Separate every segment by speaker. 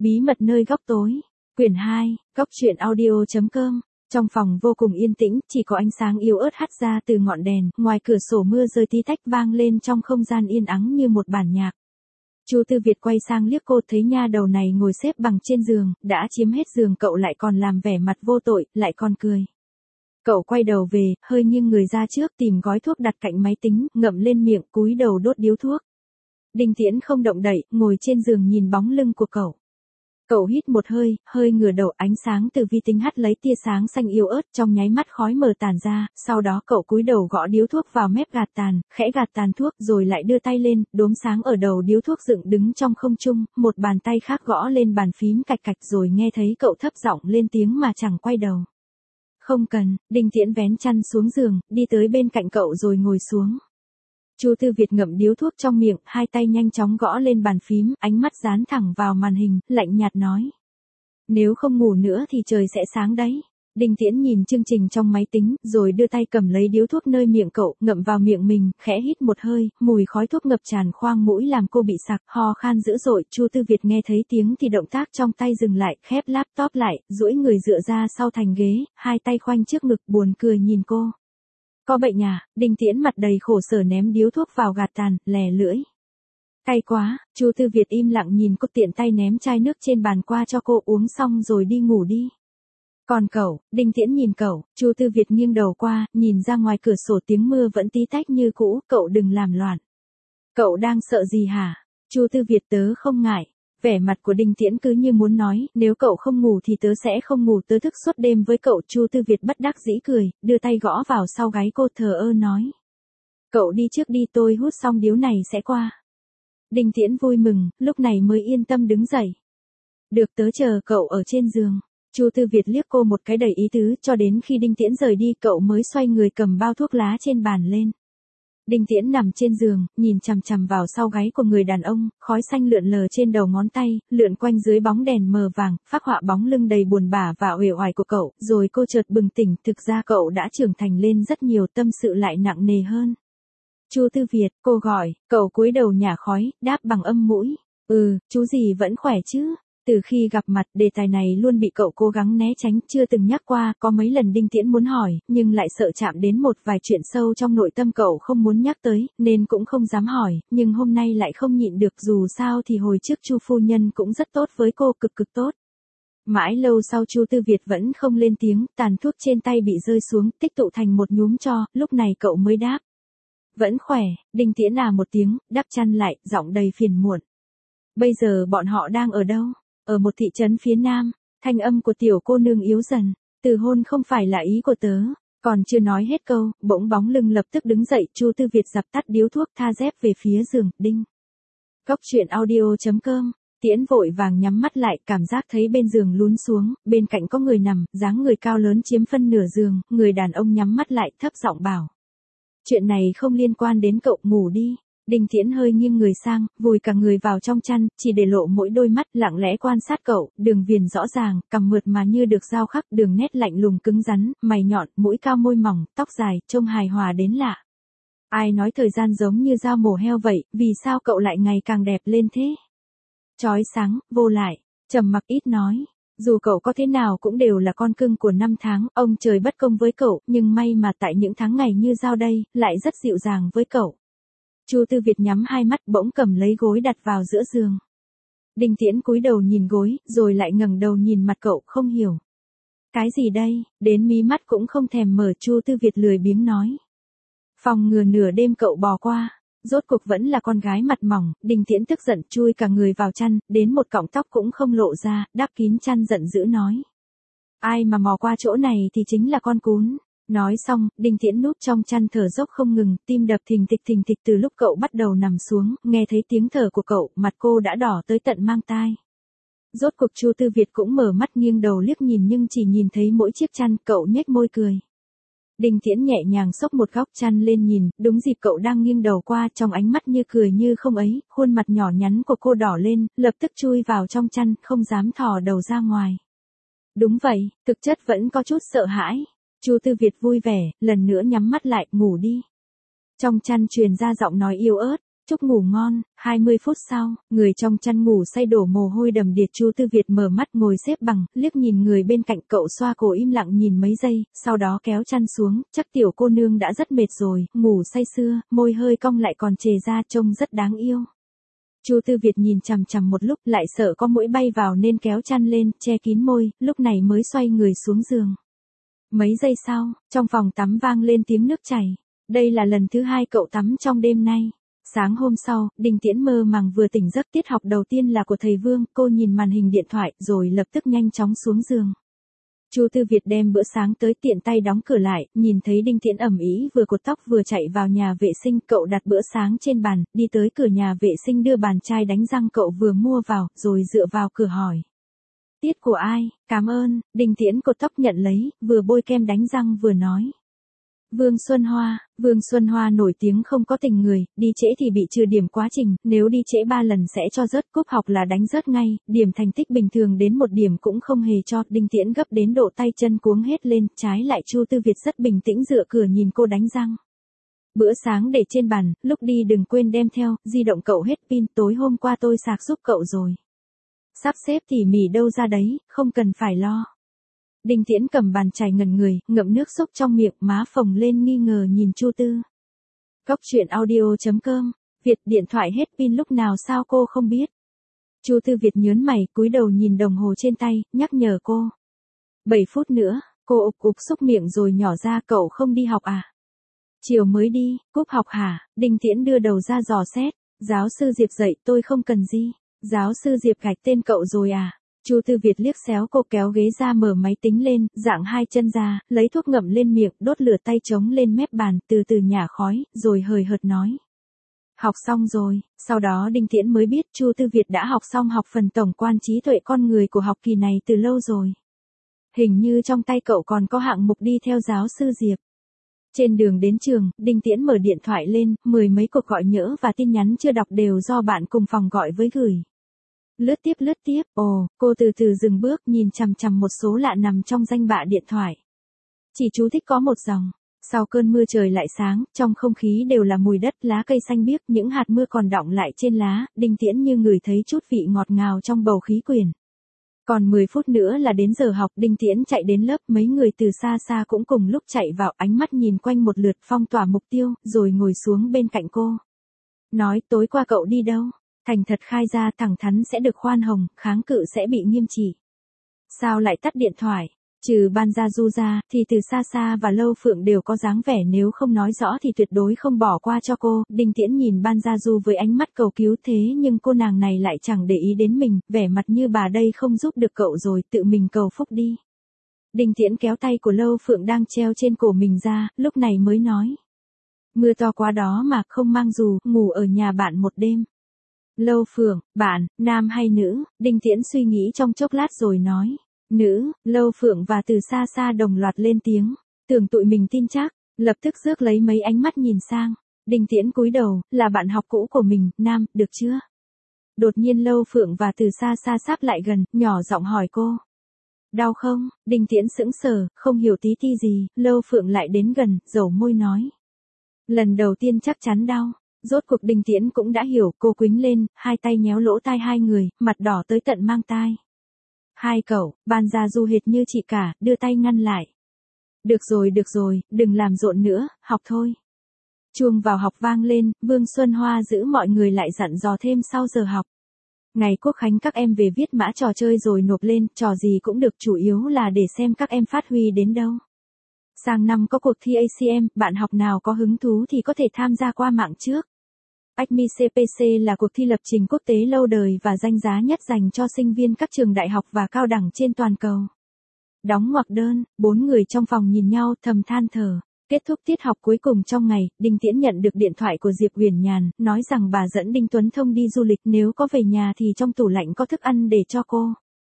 Speaker 1: Bí mật nơi góc tối. Quyển 2, góc truyện audio.com. Trong phòng vô cùng yên tĩnh, chỉ có ánh sáng yếu ớt hắt ra từ ngọn đèn, ngoài cửa sổ mưa rơi tí tách vang lên trong không gian yên ắng như một bản nhạc. Chu Tư Việt quay sang liếc cô, thấy nha đầu này ngồi xếp bằng trên giường, đã chiếm hết giường cậu lại còn làm vẻ mặt vô tội, lại còn cười. Cậu quay đầu về, hơi nghiêng người ra trước tìm gói thuốc đặt cạnh máy tính, ngậm lên miệng, cúi đầu đốt điếu thuốc. Đinh Tiễn không động đậy, ngồi trên giường nhìn bóng lưng của cậu. Cậu hít một hơi, hơi ngửa đầu, ánh sáng từ vi tính hắt lấy tia sáng xanh yếu ớt, trong nháy mắt khói mờ tàn ra, sau đó cậu cúi đầu gõ điếu thuốc vào mép gạt tàn, khẽ gạt tàn thuốc rồi lại đưa tay lên, đốm sáng ở đầu điếu thuốc dựng đứng trong không trung, một bàn tay khác gõ lên bàn phím cạch cạch rồi nghe thấy cậu thấp giọng lên tiếng mà chẳng quay đầu. Không cần. Đinh Tiễn vén chăn xuống giường, đi tới bên cạnh cậu rồi ngồi xuống. Chu Tư Việt ngậm điếu thuốc trong miệng, hai tay nhanh chóng gõ lên bàn phím, ánh mắt dán thẳng vào màn hình, lạnh nhạt nói. Nếu không ngủ nữa thì trời sẽ sáng đấy. Đinh Tiễn nhìn chương trình trong máy tính, rồi đưa tay cầm lấy điếu thuốc nơi miệng cậu, ngậm vào miệng mình, khẽ hít một hơi, mùi khói thuốc ngập tràn khoang mũi làm cô bị sặc, ho khan dữ dội. Chu Tư Việt nghe thấy tiếng thì động tác trong tay dừng lại, khép laptop lại, duỗi người dựa ra sau thành ghế, hai tay khoanh trước ngực buồn cười nhìn cô. Có bệnh à? Đinh Tiễn mặt đầy khổ sở ném điếu thuốc vào gạt tàn, lè lưỡi. Cay quá. Chu Tư Việt im lặng nhìn cô, tiện tay ném chai nước trên bàn qua cho cô, uống xong rồi đi ngủ đi. Còn cậu? Đinh Tiễn nhìn cậu. Chu Tư Việt nghiêng đầu qua, nhìn ra ngoài cửa sổ, tiếng mưa vẫn tí tách như cũ. Cậu đừng làm loạn. Cậu đang sợ gì hả? Chu Tư Việt, tớ không ngại. Vẻ mặt của Đinh Tiễn cứ như muốn nói, nếu cậu không ngủ thì tớ sẽ không ngủ, tớ thức suốt đêm với cậu. Chu Tư Việt bất đắc dĩ cười, đưa tay gõ vào sau gáy cô, thờ ơ nói. Cậu đi trước đi, tôi hút xong điếu này sẽ qua. Đinh Tiễn vui mừng, lúc này mới yên tâm đứng dậy. Được, tớ chờ cậu ở trên giường. Chu Tư Việt liếc cô một cái đầy ý tứ, cho đến khi Đinh Tiễn rời đi cậu mới xoay người cầm bao thuốc lá trên bàn lên. Đinh Tiễn nằm trên giường, nhìn chằm chằm vào sau gáy của người đàn ông, khói xanh lượn lờ trên đầu ngón tay, lượn quanh dưới bóng đèn mờ vàng, phác họa bóng lưng đầy buồn bã và uể oải của cậu, rồi cô chợt bừng tỉnh, thực ra cậu đã trưởng thành lên rất nhiều, tâm sự lại nặng nề hơn. Chu Tư Việt, cô gọi, cậu cúi đầu nhả khói, đáp bằng âm mũi. Chú gì vẫn khỏe chứ? Từ khi gặp mặt, đề tài này luôn bị cậu cố gắng né tránh, chưa từng nhắc qua, có mấy lần Đinh Tiễn muốn hỏi, nhưng lại sợ chạm đến một vài chuyện sâu trong nội tâm cậu không muốn nhắc tới, nên cũng không dám hỏi, nhưng hôm nay lại không nhịn được, dù sao thì hồi trước Chu phu nhân cũng rất tốt với cô, cực cực tốt. Mãi lâu sau Chu Tư Việt vẫn không lên tiếng, tàn thuốc trên tay bị rơi xuống, tích tụ thành một nhúm tro, lúc này cậu mới đáp. Vẫn khỏe. Đinh Tiễn một tiếng, đắp chăn lại, giọng đầy phiền muộn. Bây giờ bọn họ đang ở đâu? Ở một thị trấn phía nam. Thanh âm của tiểu cô nương yếu dần. Từ hôn không phải là ý của tớ. Còn chưa nói hết câu, bỗng bóng lưng lập tức đứng dậy. Chu Tư Việt dập tắt điếu thuốc, tha dép về phía giường. Đinh. Góc truyện audio.com. Tiễn vội vàng nhắm mắt lại, cảm giác thấy bên giường lún xuống, bên cạnh có người nằm, dáng người cao lớn chiếm phân nửa giường. Người đàn ông nhắm mắt lại, thấp giọng bảo. Chuyện này không liên quan đến cậu, ngủ đi. Đinh Tiễn hơi nghiêng người sang, vùi cả người vào trong chăn, chỉ để lộ mỗi đôi mắt, lặng lẽ quan sát cậu, đường viền rõ ràng, cằm mượt mà như được dao khắc, đường nét lạnh lùng cứng rắn, mày nhọn, mũi cao môi mỏng, tóc dài, trông hài hòa đến lạ. Ai nói thời gian giống như dao mổ heo vậy, vì sao cậu lại ngày càng đẹp lên thế? Chói sáng, vô lại, trầm mặc ít nói. Dù cậu có thế nào cũng đều là con cưng của năm tháng, ông trời bất công với cậu, nhưng may mà tại những tháng ngày như dao đây, lại rất dịu dàng với cậu. Chu Tư Việt nhắm hai mắt, bỗng cầm lấy gối đặt vào giữa giường. Đinh Tiễn cúi đầu nhìn gối, rồi lại ngẩng đầu nhìn mặt cậu, không hiểu. Cái gì đây? Đến mí mắt cũng không thèm mở. Chu Tư Việt lười biếng nói. Phòng ngừa nửa đêm cậu bò qua. Rốt cuộc vẫn là con gái mặt mỏng. Đinh Tiễn tức giận chui cả người vào chăn, đến một cọng tóc cũng không lộ ra, đắp kín chăn giận dữ nói. Ai mà mò qua chỗ này thì chính là con cún. Nói xong, Đinh Tiễn núp trong chăn thở dốc không ngừng, tim đập thình thịch từ lúc cậu bắt đầu nằm xuống, nghe thấy tiếng thở của cậu, mặt cô đã đỏ tới tận mang tai. Rốt cuộc Chu Tư Việt cũng mở mắt nghiêng đầu liếc nhìn nhưng chỉ nhìn thấy mỗi chiếc chăn, cậu nhếch môi cười. Đinh Tiễn nhẹ nhàng xốc một góc chăn lên nhìn, đúng dịp cậu đang nghiêng đầu qua, trong ánh mắt như cười như không ấy, khuôn mặt nhỏ nhắn của cô đỏ lên, lập tức chui vào trong chăn, không dám thò đầu ra ngoài. Đúng vậy, thực chất vẫn có chút sợ hãi. Chu Tư Việt vui vẻ, lần nữa nhắm mắt lại, ngủ đi. Trong chăn truyền ra giọng nói yếu ớt, chúc ngủ ngon. 20 phút sau, người trong chăn ngủ say đổ mồ hôi đầm đìa. Chu Tư Việt mở mắt ngồi xếp bằng, liếc nhìn người bên cạnh cậu xoa cổ im lặng nhìn mấy giây, sau đó kéo chăn xuống, chắc tiểu cô nương đã rất mệt rồi, ngủ say sưa, môi hơi cong lại còn chề ra trông rất đáng yêu. Chu Tư Việt nhìn chằm chằm một lúc lại sợ có muỗi bay vào nên kéo chăn lên, che kín môi, lúc này mới xoay người xuống giường. Mấy giây sau, trong phòng tắm vang lên tiếng nước chảy. Đây là lần thứ 2 cậu tắm trong đêm nay. Sáng hôm sau, Đinh Tiễn mơ màng vừa tỉnh giấc, tiết học đầu tiên là của thầy Vương, cô nhìn màn hình điện thoại rồi lập tức nhanh chóng xuống giường. Chu Tư Việt đem bữa sáng tới, tiện tay đóng cửa lại, nhìn thấy Đinh Tiễn ẩm ý vừa cột tóc vừa chạy vào nhà vệ sinh, cậu đặt bữa sáng trên bàn, đi tới cửa nhà vệ sinh đưa bàn chai đánh răng cậu vừa mua vào, rồi dựa vào cửa hỏi. Tiết của ai? Cảm ơn. Đinh Tiễn cột tóc nhận lấy, vừa bôi kem đánh răng vừa nói. Vương Xuân Hoa nổi tiếng không có tình người, đi trễ thì bị trừ điểm quá trình, nếu đi trễ 3 lần sẽ cho rớt, cúp học là đánh rớt ngay, điểm thành tích bình thường đến 1 điểm cũng không hề cho. Đinh Tiễn gấp đến độ tay chân cuống hết lên, trái lại Chu Tư Việt rất bình tĩnh dựa cửa nhìn cô đánh răng. Bữa sáng để trên bàn, lúc đi đừng quên đem theo, di động cậu hết pin, tối hôm qua tôi sạc giúp cậu rồi. Sắp xếp tỉ mỉ đâu ra đấy, không cần phải lo. Đinh Tiễn cầm bàn chải ngẩn người, ngậm nước xúc trong miệng, má phồng lên nghi ngờ nhìn Chu Tư. Cóc truyện audio.com, Việt điện thoại hết pin lúc nào sao cô không biết. Chu Tư Việt nhớn mày, cúi đầu nhìn đồng hồ trên tay, nhắc nhở cô. 7 phút nữa, cô ục ục xúc miệng rồi nhỏ ra, cậu không đi học à? Chiều mới đi, cúp học hả? Đinh Tiễn đưa đầu ra dò xét, giáo sư Diệp dạy tôi không cần gì. Giáo sư Diệp gạch tên cậu rồi à? Chu Tư Việt liếc xéo cô, kéo ghế ra mở máy tính lên, dạng 2 chân ra, lấy thuốc ngậm lên miệng, đốt lửa tay trống lên mép bàn, từ từ nhả khói, rồi hời hợt nói. Học xong rồi. Sau đó Đinh Tiễn mới biết Chu Tư Việt đã học xong học phần tổng quan trí tuệ con người của học kỳ này từ lâu rồi. Hình như trong tay cậu còn có hạng mục đi theo giáo sư Diệp. Trên đường đến trường, Đinh Tiễn mở điện thoại lên, 10 mấy cuộc gọi nhỡ và tin nhắn chưa đọc đều do bạn cùng phòng gọi với gửi. Lướt tiếp, cô từ từ dừng bước, nhìn chằm chằm một số lạ nằm trong danh bạ điện thoại. Chỉ chú thích có một dòng. Sau cơn mưa trời lại sáng, trong không khí đều là mùi đất, lá cây xanh biếc, những hạt mưa còn đọng lại trên lá, Đinh Tiễn như ngửi thấy chút vị ngọt ngào trong bầu khí quyển. Còn 10 phút nữa là đến giờ học, Đinh Tiễn chạy đến lớp, mấy người từ xa xa cũng cùng lúc chạy vào, ánh mắt nhìn quanh một lượt phong tỏa mục tiêu, rồi ngồi xuống bên cạnh cô. Nói, tối qua cậu đi đâu? Thành thật khai ra, thẳng thắn sẽ được khoan hồng, kháng cự sẽ bị nghiêm trị. Sao lại tắt điện thoại? Trừ Ban Gia Du ra, thì từ xa xa và Lâu Phượng đều có dáng vẻ nếu không nói rõ thì tuyệt đối không bỏ qua cho cô. Đinh Tiễn nhìn Ban Gia Du với ánh mắt cầu cứu, thế nhưng cô nàng này lại chẳng để ý đến mình, vẻ mặt như bà đây không giúp được cậu rồi, tự mình cầu phúc đi. Đinh Tiễn kéo tay của Lâu Phượng đang treo trên cổ mình ra, lúc này mới nói. Mưa to quá đó mà, không mang dù, ngủ ở nhà bạn một đêm. Lâu Phượng, bạn, nam hay nữ? Đinh Tiễn suy nghĩ trong chốc lát rồi nói. Nữ. Lâu Phượng và từ xa xa đồng loạt lên tiếng. Tưởng tụi mình tin chắc, lập tức rước lấy mấy ánh mắt nhìn sang. Đinh Tiễn cúi đầu, là bạn học cũ của mình, nam, được chưa? Đột nhiên Lâu Phượng và từ xa xa sáp lại gần, nhỏ giọng hỏi cô. Đau không? Đinh Tiễn sững sờ, không hiểu tí ti gì, Lâu Phượng lại đến gần, dầu môi nói. Lần đầu tiên chắc chắn đau. Rốt cuộc Đinh Tiễn cũng đã hiểu, cô quýnh lên, hai tay nhéo lỗ tai hai người, mặt đỏ tới tận mang tai. Hai cậu, Ban Gia Du hệt như chị cả, đưa tay ngăn lại. Được rồi, đừng làm rộn nữa, học thôi. Chuông vào học vang lên, Vương Xuân Hoa giữ mọi người lại dặn dò thêm sau giờ học. Ngày Quốc khánh các em về viết mã trò chơi rồi nộp lên, trò gì cũng được, chủ yếu là để xem các em phát huy đến đâu. Sang năm có cuộc thi ACM, bạn học nào có hứng thú thì có thể tham gia qua mạng trước. ACME CPC là cuộc thi lập trình quốc tế lâu đời và danh giá nhất dành cho sinh viên các trường đại học và cao đẳng trên toàn cầu. Đóng ngoặc đơn, 4 người trong phòng nhìn nhau thầm than thở. Kết thúc tiết học cuối cùng trong ngày, Đinh Tiễn nhận được điện thoại của Diệp Uyển Nhàn, nói rằng bà dẫn Đinh Tuấn Thông đi du lịch, nếu có về nhà thì trong tủ lạnh có thức ăn để cho cô.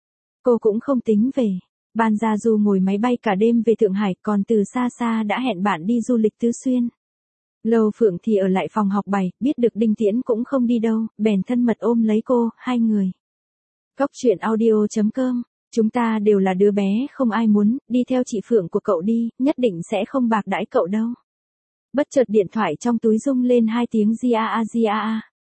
Speaker 1: Cô cũng không tính về. Ban Gia Du ngồi máy bay cả đêm về Thượng Hải, còn từ xa xa đã hẹn bạn đi du lịch Tứ Xuyên. Lâu Phượng thì ở lại phòng học bài, biết được Đinh Tiễn cũng không đi đâu, bèn thân mật ôm lấy cô, hai người. Cóc truyện audio.com, chúng ta đều là đứa bé không ai muốn, đi theo chị Phượng của cậu đi, nhất định sẽ không bạc đãi cậu đâu. Bất chợt điện thoại trong túi rung lên 2 tiếng gia a.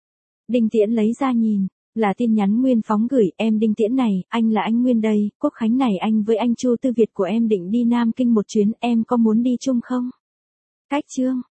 Speaker 1: Đinh Tiễn lấy ra nhìn, là tin nhắn Nguyên Phóng gửi, em Đinh Tiễn này, anh là anh Nguyên đây, Quốc Khánh này anh với anh Chu Tư Việt của em định đi Nam Kinh một chuyến, em có muốn đi chung không? Cách chương.